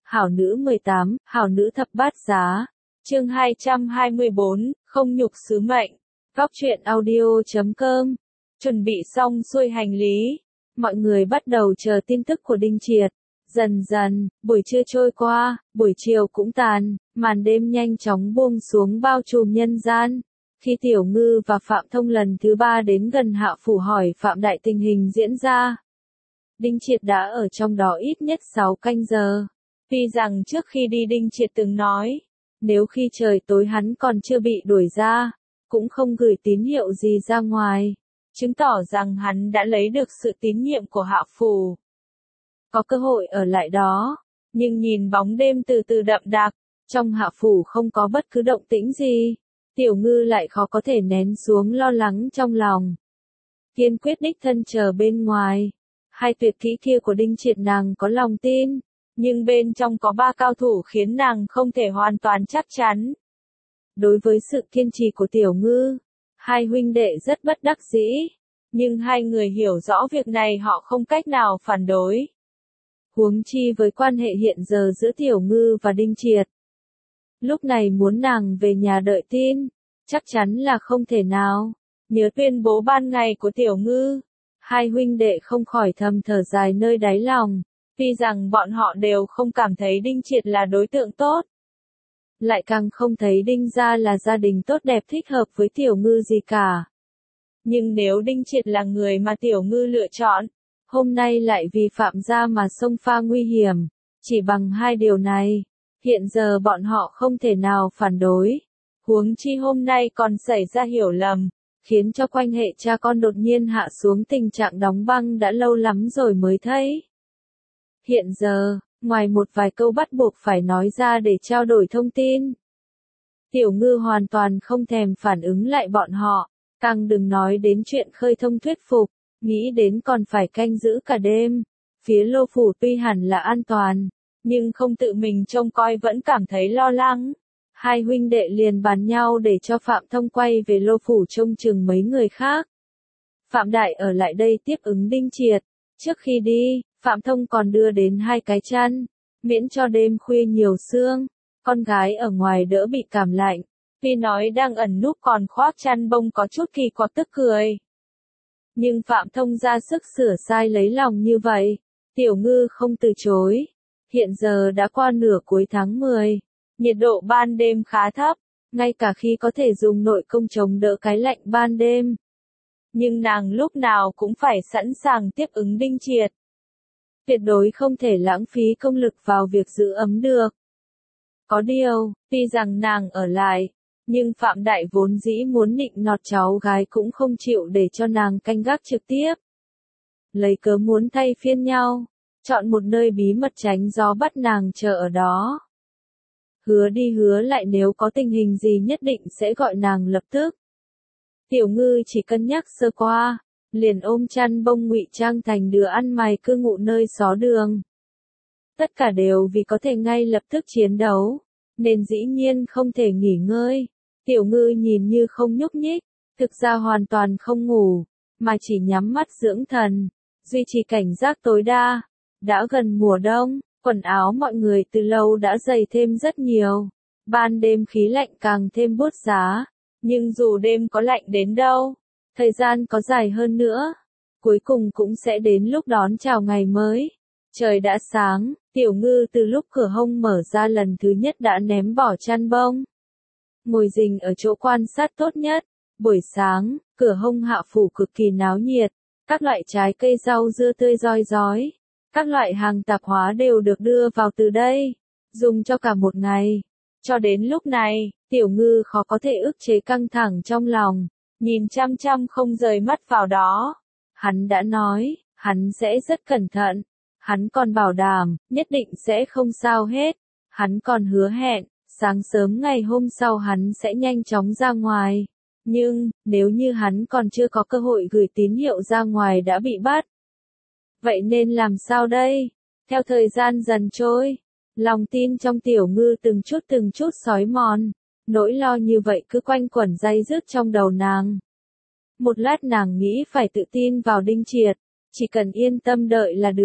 Hảo nữ 18, Hảo nữ thập bát giá. Chương 224, không nhục sứ mệnh. Góc truyện audio.com. Chuẩn bị xong xuôi hành lý, mọi người bắt đầu chờ tin tức của Đinh Triệt. Dần dần, buổi trưa trôi qua, buổi chiều cũng tàn, màn đêm nhanh chóng buông xuống bao trùm nhân gian. Khi Tiểu Ngư và Phạm Thông lần thứ 3 đến gần Hạ Phủ hỏi Phạm Đại tình hình diễn ra, Đinh Triệt đã ở trong đó ít nhất 6 canh giờ. Tuy rằng trước khi đi Đinh Triệt từng nói, nếu khi trời tối hắn còn chưa bị đuổi ra, cũng không gửi tín hiệu gì ra ngoài, chứng tỏ rằng hắn đã lấy được sự tín nhiệm của Hạ Phủ. Có cơ hội ở lại đó, nhưng nhìn bóng đêm từ từ đậm đặc, trong Hạ Phủ không có bất cứ động tĩnh gì, Tiểu Ngư lại khó có thể nén xuống lo lắng trong lòng. Kiên quyết đích thân chờ bên ngoài. Hai tuyệt kỹ kia của Đinh Triệt nàng có lòng tin, nhưng bên trong có 3 cao thủ khiến nàng không thể hoàn toàn chắc chắn. Đối với sự kiên trì của Tiểu Ngư, hai huynh đệ rất bất đắc dĩ, nhưng hai người hiểu rõ việc này họ không cách nào phản đối. Huống chi với quan hệ hiện giờ giữa Tiểu Ngư và Đinh Triệt. Lúc này muốn nàng về nhà đợi tin, chắc chắn là không thể nào. Nhớ tuyên bố ban ngày của Tiểu Ngư, hai huynh đệ không khỏi thầm thở dài nơi đáy lòng, tuy rằng bọn họ đều không cảm thấy Đinh Triệt là đối tượng tốt. Lại càng không thấy Đinh gia là gia đình tốt đẹp thích hợp với Tiểu Ngư gì cả. Nhưng nếu Đinh Triệt là người mà Tiểu Ngư lựa chọn, hôm nay lại vì Phạm gia mà xông pha nguy hiểm, chỉ bằng hai điều này, hiện giờ bọn họ không thể nào phản đối. Huống chi hôm nay còn xảy ra hiểu lầm, khiến cho quan hệ cha con đột nhiên hạ xuống tình trạng đóng băng đã lâu lắm rồi mới thấy. Hiện giờ, ngoài một vài câu bắt buộc phải nói ra để trao đổi thông tin, Tiểu Ngư hoàn toàn không thèm phản ứng lại bọn họ, càng đừng nói đến chuyện khơi thông thuyết phục, nghĩ đến còn phải canh giữ cả đêm. Phía Lô Phủ tuy hẳn là an toàn, nhưng không tự mình trông coi vẫn cảm thấy lo lắng. Hai huynh đệ liền bàn nhau để cho Phạm Thông quay về Lô Phủ trông chừng mấy người khác. Phạm Đại ở lại đây tiếp ứng Đinh Triệt. Trước khi đi, Phạm Thông còn đưa đến 2 cái chăn, miễn cho đêm khuya nhiều sương, con gái ở ngoài đỡ bị cảm lạnh. Tuy nói đang ẩn núp còn khoác chăn bông có chút kỳ quặc tức cười. Nhưng Phạm Thông ra sức sửa sai lấy lòng như vậy, Tiểu Ngư không từ chối. Hiện giờ đã qua nửa cuối tháng 10. Nhiệt độ ban đêm khá thấp, ngay cả khi có thể dùng nội công chống đỡ cái lạnh ban đêm. Nhưng nàng lúc nào cũng phải sẵn sàng tiếp ứng Đinh Triệt. Tuyệt đối không thể lãng phí công lực vào việc giữ ấm được. Có điều, tuy rằng nàng ở lại, nhưng Phạm Đại vốn dĩ muốn nịnh nọt cháu gái cũng không chịu để cho nàng canh gác trực tiếp. Lấy cớ muốn thay phiên nhau, chọn một nơi bí mật tránh gió bắt nàng chờ ở đó. Hứa đi hứa lại nếu có tình hình gì nhất định sẽ gọi nàng lập tức. Tiểu Ngư chỉ cân nhắc sơ qua, liền ôm chăn bông ngụy trang thành đứa ăn mày cư ngụ nơi xó đường. Tất cả đều vì có thể ngay lập tức chiến đấu, nên dĩ nhiên không thể nghỉ ngơi. Tiểu Ngư nhìn như không nhúc nhích, thực ra hoàn toàn không ngủ, mà chỉ nhắm mắt dưỡng thần, duy trì cảnh giác tối đa. Đã gần mùa đông, quần áo mọi người từ lâu đã dày thêm rất nhiều. Ban đêm khí lạnh càng thêm buốt giá, nhưng dù đêm có lạnh đến đâu, thời gian có dài hơn nữa, cuối cùng cũng sẽ đến lúc đón chào ngày mới. Trời đã sáng, Tiểu Ngư từ lúc cửa hông mở ra lần thứ nhất đã ném bỏ chăn bông. Ngồi rình ở chỗ quan sát tốt nhất. Buổi sáng, cửa hông Hạ Phủ cực kỳ náo nhiệt, các loại trái cây rau dưa tươi roi rói. Các loại hàng tạp hóa đều được đưa vào từ đây, dùng cho cả một ngày. Cho đến lúc này, Tiểu Ngư khó có thể ức chế căng thẳng trong lòng, nhìn chăm chăm không rời mắt vào đó. Hắn đã nói, hắn sẽ rất cẩn thận. Hắn còn bảo đảm, nhất định sẽ không sao hết. Hắn còn hứa hẹn, sáng sớm ngày hôm sau hắn sẽ nhanh chóng ra ngoài. Nhưng, nếu như hắn còn chưa có cơ hội gửi tín hiệu ra ngoài đã bị bắt. Vậy nên làm sao đây? Theo thời gian dần trôi, lòng tin trong Tiểu Ngư từng chút xói mòn, nỗi lo như vậy cứ quanh quẩn day dứt trong đầu nàng. Một lát nàng nghĩ phải tự tin vào Đinh Triệt, chỉ cần yên tâm đợi là được.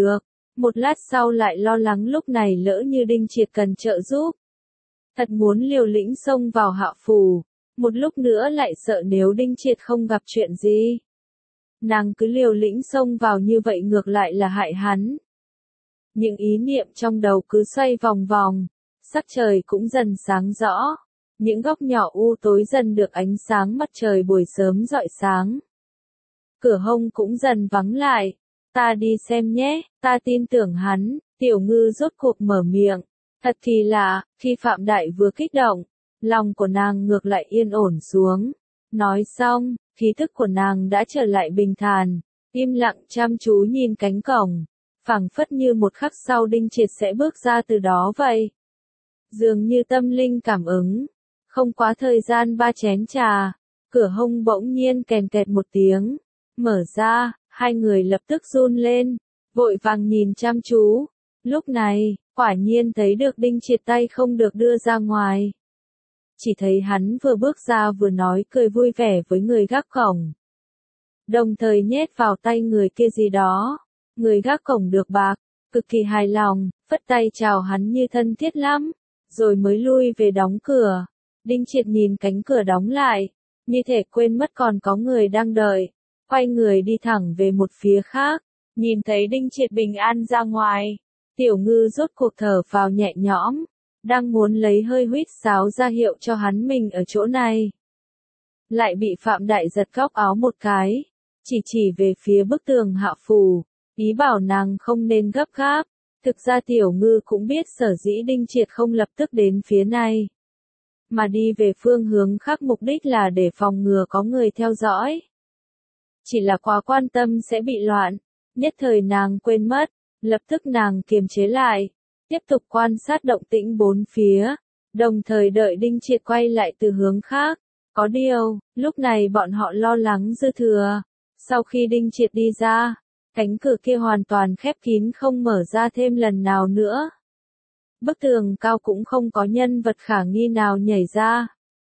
một lát sau lại lo lắng lúc này lỡ như Đinh Triệt cần trợ giúp. Thật muốn liều lĩnh xông vào Hạ Phủ, một lúc nữa lại sợ nếu Đinh Triệt không gặp chuyện gì. Nàng cứ liều lĩnh xông vào như vậy ngược lại là hại hắn. Những ý niệm trong đầu cứ xoay vòng vòng, sắc trời cũng dần sáng rõ, những góc nhỏ u tối dần được ánh sáng mặt trời buổi sớm rọi sáng. Cửa hông cũng dần vắng lại, ta đi xem nhé, ta tin tưởng hắn, Tiểu Ngư rốt cuộc mở miệng. Thật kỳ lạ, khi Phạm Đại vừa kích động, lòng của nàng ngược lại yên ổn xuống. Nói xong, khí thức của nàng đã trở lại bình thản, im lặng chăm chú nhìn cánh cổng, phảng phất như một khắc sau Đinh Triệt sẽ bước ra từ đó vậy. Dường như tâm linh cảm ứng, không quá thời gian 3 chén trà, cửa hông bỗng nhiên kèn kẹt một tiếng, mở ra, hai người lập tức run lên, vội vàng nhìn chăm chú. Lúc này, quả nhiên thấy được Đinh Triệt tay không được đưa ra ngoài. Chỉ thấy hắn vừa bước ra vừa nói cười vui vẻ với người gác cổng. Đồng thời nhét vào tay người kia gì đó. Người gác cổng được bạc, cực kỳ hài lòng, phất tay chào hắn như thân thiết lắm, rồi mới lui về đóng cửa. Đinh Triệt nhìn cánh cửa đóng lại, như thể quên mất còn có người đang đợi, quay người đi thẳng về một phía khác, nhìn thấy Đinh Triệt bình an ra ngoài. Tiểu Ngư rốt cuộc thở vào nhẹ nhõm, đang muốn lấy hơi huýt sáo ra hiệu cho hắn mình ở chỗ này. Lại bị Phạm Đại giật góc áo một cái, chỉ về phía bức tường Hạ Phủ, ý bảo nàng không nên gấp gáp. Thực ra Tiểu Ngư cũng biết sở dĩ Đinh Triệt không lập tức đến phía này, mà đi về phương hướng khác mục đích là để phòng ngừa có người theo dõi. Chỉ là quá quan tâm sẽ bị loạn, nhất thời nàng quên mất. Lập tức nàng kiềm chế lại, tiếp tục quan sát động tĩnh bốn phía, đồng thời đợi Đinh Triệt quay lại từ hướng khác. Có điều, lúc này bọn họ lo lắng dư thừa. Sau khi Đinh Triệt đi ra, cánh cửa kia hoàn toàn khép kín không mở ra thêm lần nào nữa. Bức tường cao cũng không có nhân vật khả nghi nào nhảy ra.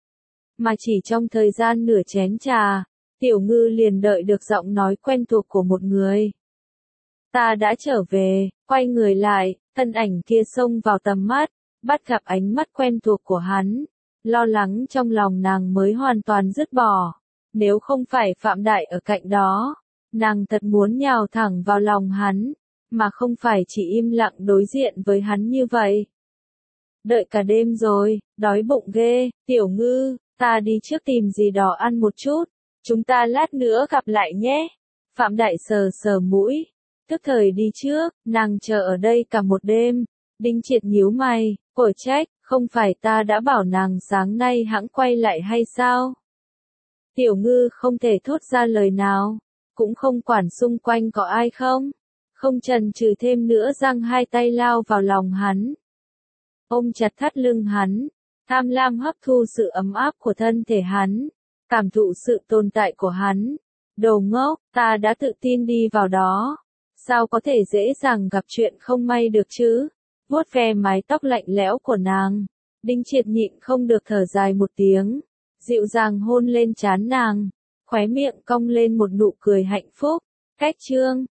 Mà chỉ trong thời gian nửa chén trà, Tiểu Ngư liền đợi được giọng nói quen thuộc của một người. Ta đã trở về, quay người lại, thân ảnh kia xông vào tầm mắt, bắt gặp ánh mắt quen thuộc của hắn. Lo lắng trong lòng nàng mới hoàn toàn dứt bỏ. Nếu không phải Phạm Đại ở cạnh đó, nàng thật muốn nhào thẳng vào lòng hắn, mà không phải chỉ im lặng đối diện với hắn như vậy. Đợi cả đêm rồi, đói bụng ghê, Tiểu Ngư, ta đi trước tìm gì đó ăn một chút, chúng ta lát nữa gặp lại nhé. Phạm Đại sờ sờ mũi. Tức thời đi trước, nàng chờ ở đây cả một đêm. Đinh Triệt nhíu mày, cổ trách, không phải ta đã bảo nàng sáng nay hãng quay lại hay sao? Tiểu Ngư không thể thốt ra lời nào, cũng không quản xung quanh có ai không. Không chần chừ thêm nữa giang hai tay lao vào lòng hắn. Ôm chặt thắt lưng hắn, tham lam hấp thu sự ấm áp của thân thể hắn, cảm thụ sự tồn tại của hắn. Đồ ngốc, ta đã tự tin đi vào đó. Sao có thể dễ dàng gặp chuyện không may được chứ? Vuốt ve mái tóc lạnh lẽo của nàng, Đinh Triệt nhịn không được thở dài một tiếng, dịu dàng hôn lên trán nàng, khóe miệng cong lên một nụ cười hạnh phúc. Cách chương